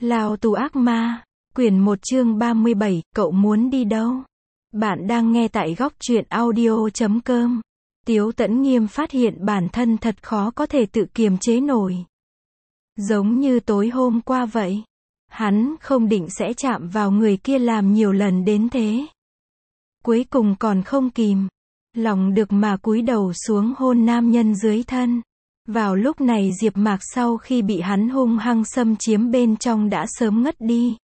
Lao tù ác ma, quyển 1 chương 37, cậu muốn đi đâu? Bạn đang nghe tại góc truyện audio.com. Tiếu Tẫn Nghiêm phát hiện bản thân thật khó có thể tự kiềm chế nổi. Giống như tối hôm qua vậy. Hắn không định sẽ chạm vào người kia làm nhiều lần đến thế. Cuối cùng còn không kìm lòng được mà cúi đầu xuống hôn nam nhân dưới thân. Vào lúc này Diệp Mạc sau khi bị hắn hung hăng xâm chiếm bên trong đã sớm ngất đi.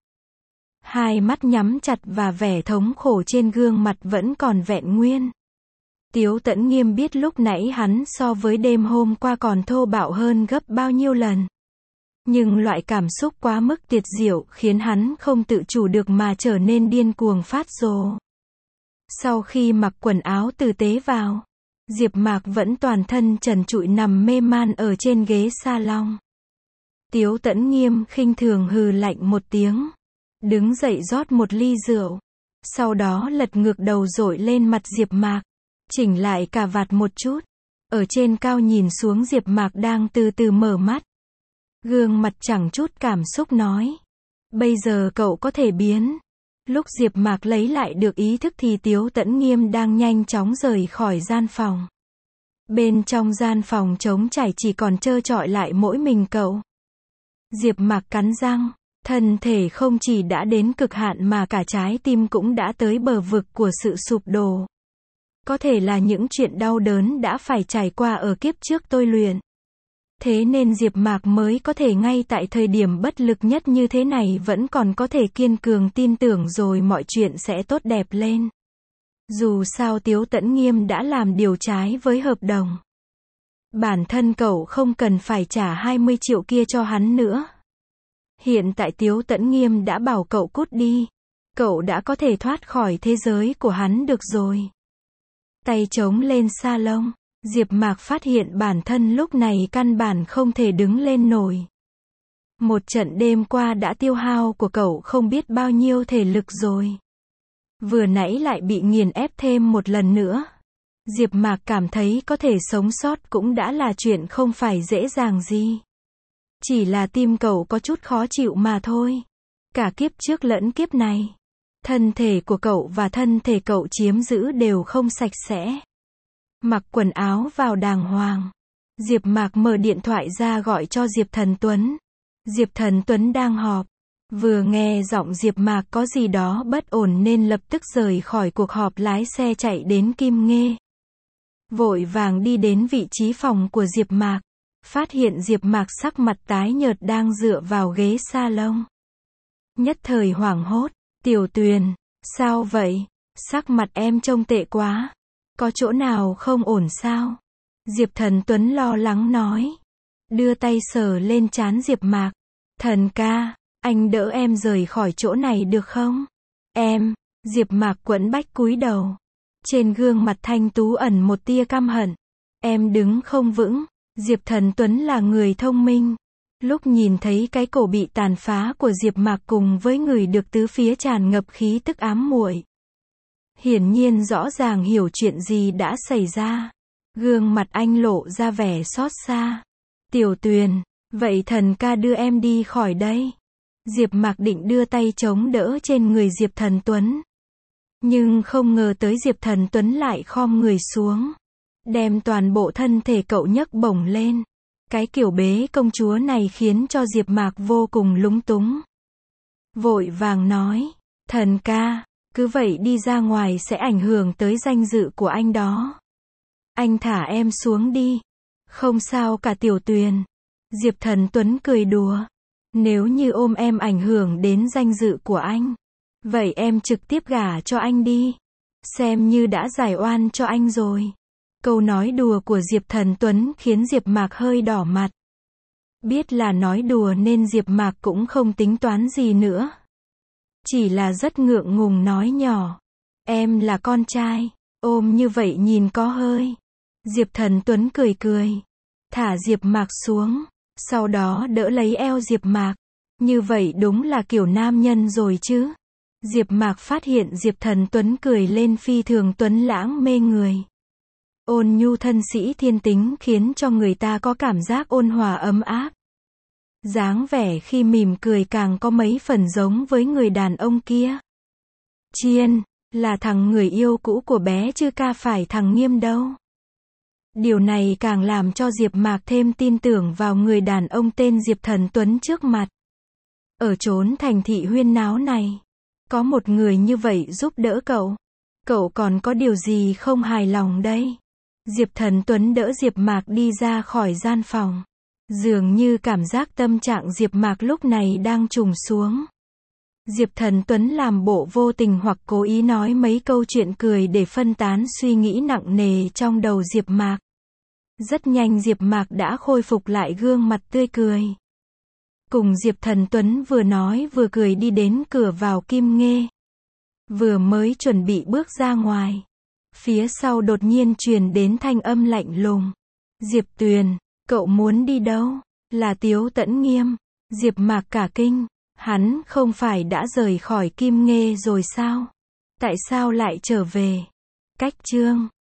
Hai mắt nhắm chặt và vẻ thống khổ trên gương mặt vẫn còn vẹn nguyên. Tiếu Tẫn Nghiêm biết lúc nãy hắn so với đêm hôm qua còn thô bạo hơn gấp bao nhiêu lần. Nhưng loại cảm xúc quá mức tuyệt diệu khiến hắn không tự chủ được mà trở nên điên cuồng phát rồ. Sau khi mặc quần áo tử tế vào, Diệp Mạc vẫn toàn thân trần trụi nằm mê man ở trên ghế salon. Tiếu Tẫn Nghiêm khinh thường hừ lạnh một tiếng, đứng dậy rót một ly rượu, sau đó lật ngược đầu dội lên mặt Diệp Mạc, chỉnh lại cà vạt một chút, ở trên cao nhìn xuống Diệp Mạc đang từ từ mở mắt. Gương mặt chẳng chút cảm xúc nói: "Bây giờ cậu có thể biến." Lúc Diệp Mạc lấy lại được ý thức thì Tiếu Tẫn Nghiêm đang nhanh chóng rời khỏi gian phòng. Bên trong gian phòng trống trải chỉ còn trơ trọi lại mỗi mình cậu. Diệp Mạc cắn răng, thân thể không chỉ đã đến cực hạn mà cả trái tim cũng đã tới bờ vực của sự sụp đổ. Có thể là những chuyện đau đớn đã phải trải qua ở kiếp trước tôi luyện. Thế nên Diệp Mạc mới có thể ngay tại thời điểm bất lực nhất như thế này vẫn còn có thể kiên cường tin tưởng rồi mọi chuyện sẽ tốt đẹp lên. Dù sao Tiếu Tẫn Nghiêm đã làm điều trái với hợp đồng. Bản thân cậu không cần phải trả 20 triệu kia cho hắn nữa. Hiện tại Tiếu Tẫn Nghiêm đã bảo cậu cút đi. Cậu đã có thể thoát khỏi thế giới của hắn được rồi. Tay chống lên salon, Diệp Mạc phát hiện bản thân lúc này căn bản không thể đứng lên nổi. Một trận đêm qua đã tiêu hao của cậu không biết bao nhiêu thể lực rồi. Vừa nãy lại bị nghiền ép thêm một lần nữa. Diệp Mạc cảm thấy có thể sống sót cũng đã là chuyện không phải dễ dàng gì. Chỉ là tim cậu có chút khó chịu mà thôi. Cả kiếp trước lẫn kiếp này, thân thể của cậu và thân thể cậu chiếm giữ đều không sạch sẽ. Mặc quần áo vào đàng hoàng, Diệp Mạc mở điện thoại ra gọi cho Diệp Thần Tuấn. Diệp Thần Tuấn đang họp. Vừa nghe giọng Diệp Mạc có gì đó bất ổn nên lập tức rời khỏi cuộc họp lái xe chạy đến Kim Nghê. Vội vàng đi đến vị trí phòng của Diệp Mạc, phát hiện Diệp Mạc sắc mặt tái nhợt đang dựa vào ghế salon. Nhất thời hoảng hốt, "Tiểu Tuyền, sao vậy? Sắc mặt em trông tệ quá. Có chỗ nào không ổn sao?" Diệp Thần Tuấn lo lắng nói. Đưa tay sờ lên trán Diệp Mạc. "Thần ca, anh đỡ em rời khỏi chỗ này được không?" "Em." Diệp Mạc quẫn bách cúi đầu. Trên gương mặt thanh tú ẩn một tia căm hận. "Em đứng không vững." Diệp Thần Tuấn là người thông minh. Lúc nhìn thấy cái cổ bị tàn phá của Diệp Mạc cùng với người được tứ phía tràn ngập khí tức ám muội, hiển nhiên rõ ràng hiểu chuyện gì đã xảy ra. Gương mặt anh lộ ra vẻ xót xa. "Tiểu Tuyền, vậy thần ca đưa em đi khỏi đây." Diệp Mạc định đưa tay chống đỡ trên người Diệp Thần Tuấn. Nhưng không ngờ tới Diệp Thần Tuấn lại khom người xuống, đem toàn bộ thân thể cậu nhấc bổng lên. Cái kiểu bế công chúa này khiến cho Diệp Mạc vô cùng lúng túng. Vội vàng nói, "Thần ca, cứ vậy đi ra ngoài sẽ ảnh hưởng tới danh dự của anh đó. Anh thả em xuống đi." "Không sao cả Tiểu Tuyền." Diệp Thần Tuấn cười đùa. "Nếu như ôm em ảnh hưởng đến danh dự của anh, vậy em trực tiếp gả cho anh đi. Xem như đã giải oan cho anh rồi." Câu nói đùa của Diệp Thần Tuấn khiến Diệp Mạc hơi đỏ mặt. Biết là nói đùa nên Diệp Mạc cũng không tính toán gì nữa. Chỉ là rất ngượng ngùng nói nhỏ, "Em là con trai, ôm như vậy nhìn có hơi." Diệp Thần Tuấn cười cười, thả Diệp Mạc xuống, sau đó đỡ lấy eo Diệp Mạc. Như vậy đúng là kiểu nam nhân rồi chứ. Diệp Mạc phát hiện Diệp Thần Tuấn cười lên phi thường tuấn lãng mê người. Ôn nhu thân sĩ thiên tính khiến cho người ta có cảm giác ôn hòa ấm áp. Dáng vẻ khi mỉm cười càng có mấy phần giống với người đàn ông kia. Chiên, là thằng người yêu cũ của bé chứ ca phải thằng Nghiêm đâu. Điều này càng làm cho Diệp Mạc thêm tin tưởng vào người đàn ông tên Diệp Thần Tuấn trước mặt. Ở chốn thành thị huyên náo này, có một người như vậy giúp đỡ cậu. Cậu còn có điều gì không hài lòng đây? Diệp Thần Tuấn đỡ Diệp Mạc đi ra khỏi gian phòng. Dường như cảm giác tâm trạng Diệp Mạc lúc này đang trùng xuống. Diệp Thần Tuấn làm bộ vô tình hoặc cố ý nói mấy câu chuyện cười để phân tán suy nghĩ nặng nề trong đầu Diệp Mạc. Rất nhanh Diệp Mạc đã khôi phục lại gương mặt tươi cười. Cùng Diệp Thần Tuấn vừa nói vừa cười đi đến cửa vào Kim Nghê. Vừa mới chuẩn bị bước ra ngoài, phía sau đột nhiên truyền đến thanh âm lạnh lùng. Diệp Tuyền, cậu muốn đi đâu? Là Tiếu Tẫn Nghiêm. Diệp Mạc cả kinh, hắn không phải đã rời khỏi Kim Nghê rồi sao? Tại sao lại trở về? Cách chương